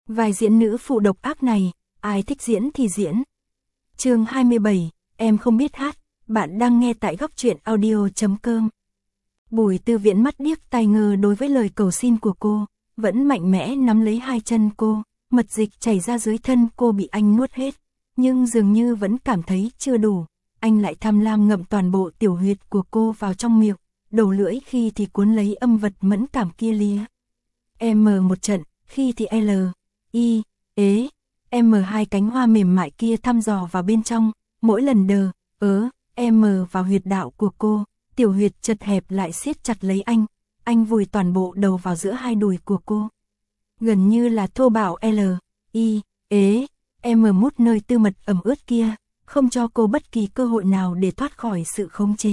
Vai diễn nữ phụ độc ác này, ai thích diễn thì diễn. Chương 27, em không biết hát, bạn đang nghe tại Góc Truyện Audio.com. Bùi Tư Viễn mắt điếc tai ngơ đối với lời cầu xin của cô, vẫn mạnh mẽ nắm lấy hai chân cô, mật dịch chảy ra dưới thân cô bị anh nuốt hết, nhưng dường như vẫn cảm thấy chưa đủ, anh lại tham lam ngậm toàn bộ tiểu huyệt của cô vào trong miệng, đầu lưỡi khi thì cuốn lấy âm vật mẫn cảm kia lía. M một trận, khi thì L, I, ế, M hai cánh hoa mềm mại kia thăm dò vào bên trong, mỗi lần đờ, M vào huyệt đạo của cô, tiểu huyệt chật hẹp lại siết chặt lấy anh vùi toàn bộ đầu vào giữa hai đùi của cô. Gần như là thô bạo L, I, ế, M mút nơi tư mật ẩm ướt kia, không cho cô bất kỳ cơ hội nào để thoát khỏi sự khống chế.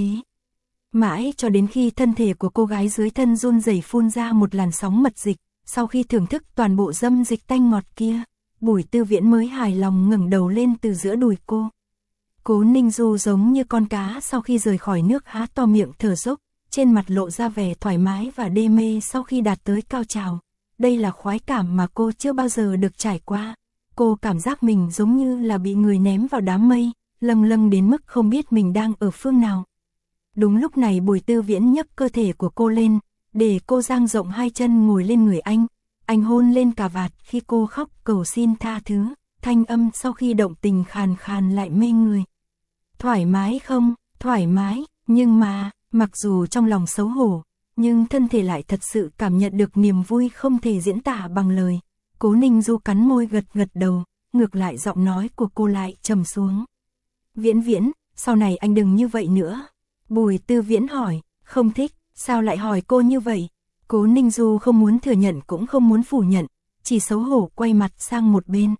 Mãi cho đến khi thân thể của cô gái dưới thân run rẩy phun ra một làn sóng mật dịch, sau khi thưởng thức toàn bộ dâm dịch tanh ngọt kia, Bùi Tư Viễn mới hài lòng ngẩng đầu lên từ giữa đùi cô. Cố Ninh Du giống như con cá sau khi rời khỏi nước há to miệng thở dốc, trên mặt lộ ra vẻ thoải mái và đê mê sau khi đạt tới cao trào. Đây là khoái cảm mà cô chưa bao giờ được trải qua. Cô cảm giác mình giống như là bị người ném vào đám mây, lâng lâng đến mức không biết mình đang ở phương nào. Đúng lúc này Bùi Tư Viễn nhấc cơ thể của cô lên, để cô dang rộng hai chân ngồi lên người anh hôn lên cà vạt khi cô khóc cầu xin tha thứ, thanh âm sau khi động tình khàn khàn lại mê người. Thoải mái không? Thoải mái, nhưng mà, mặc dù trong lòng xấu hổ, nhưng thân thể lại thật sự cảm nhận được niềm vui không thể diễn tả bằng lời. Cố Ninh Du cắn môi gật gật đầu, ngược lại giọng nói của cô lại trầm xuống. Viễn Viễn, sau này anh đừng như vậy nữa. Bùi Tư Viễn hỏi, không thích, sao lại hỏi cô như vậy? Cố Ninh Du không muốn thừa nhận cũng không muốn phủ nhận, chỉ xấu hổ quay mặt sang một bên.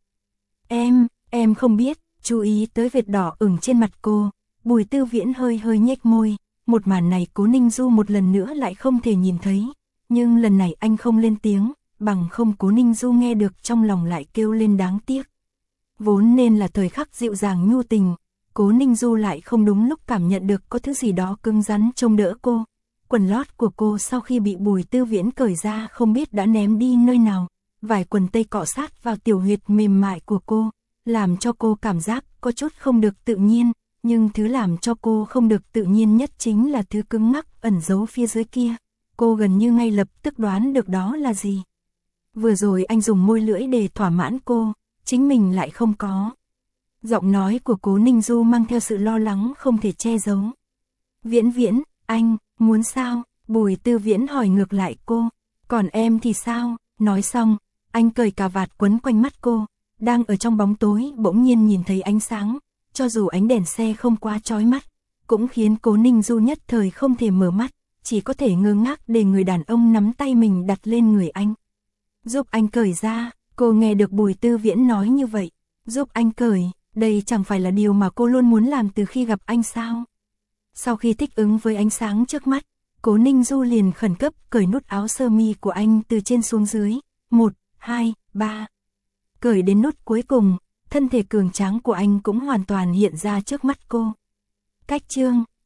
Em không biết, chú ý tới vệt đỏ ửng trên mặt cô. Bùi Tư Viễn hơi nhếch môi, một màn này Cố Ninh Du một lần nữa lại không thể nhìn thấy, nhưng lần này anh không lên tiếng, bằng không Cố Ninh Du nghe được trong lòng lại kêu lên đáng tiếc. Vốn nên là thời khắc dịu dàng nhu tình, Cố Ninh Du lại không đúng lúc cảm nhận được có thứ gì đó cứng rắn trông đỡ cô. Quần lót của cô sau khi bị Bùi Tư Viễn cởi ra không biết đã ném đi nơi nào, vài quần tây cọ sát vào tiểu huyệt mềm mại của cô, làm cho cô cảm giác có chút không được tự nhiên, nhưng thứ làm cho cô không được tự nhiên nhất chính là thứ cứng ngắc ẩn giấu phía dưới kia. Cô gần như ngay lập tức đoán được đó là gì. Vừa rồi anh dùng môi lưỡi để thỏa mãn cô, chính mình lại không có. Giọng nói của Cố Ninh Du mang theo sự lo lắng không thể che giấu. Viễn Viễn, anh muốn sao? Bùi Tư Viễn hỏi ngược lại cô. Còn em thì sao? Nói xong, anh cởi cà vạt quấn quanh mắt cô. Đang ở trong bóng tối bỗng nhiên nhìn thấy ánh sáng, cho dù ánh đèn xe không quá chói mắt, cũng khiến Cố Ninh Du nhất thời không thể mở mắt, chỉ có thể ngơ ngác để người đàn ông nắm tay mình đặt lên người anh. Giúp anh cởi ra, cô nghe được Bùi Tư Viễn nói như vậy. Giúp anh cởi, đây chẳng phải là điều mà cô luôn muốn làm từ khi gặp anh sao? Sau khi thích ứng với ánh sáng trước mắt, Cố Ninh Du liền khẩn cấp cởi nút áo sơ mi của anh từ trên xuống dưới. 1, 2, 3. Cởi đến nút cuối cùng, thân thể cường tráng của anh cũng hoàn toàn hiện ra trước mắt cô. Cách chương,